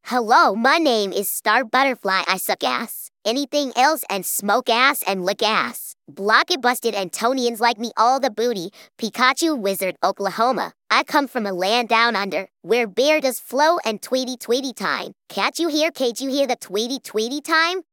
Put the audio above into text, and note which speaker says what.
Speaker 1: Hello, my name is Star Butterfly. I suck ass. Anything else and smoke ass and lick ass. Block it busted Antonians like me all the booty. Pikachu Wizard, Oklahoma. I come from a land down under, where bear does flow and tweety tweety time. Can't you hear the tweety tweety time?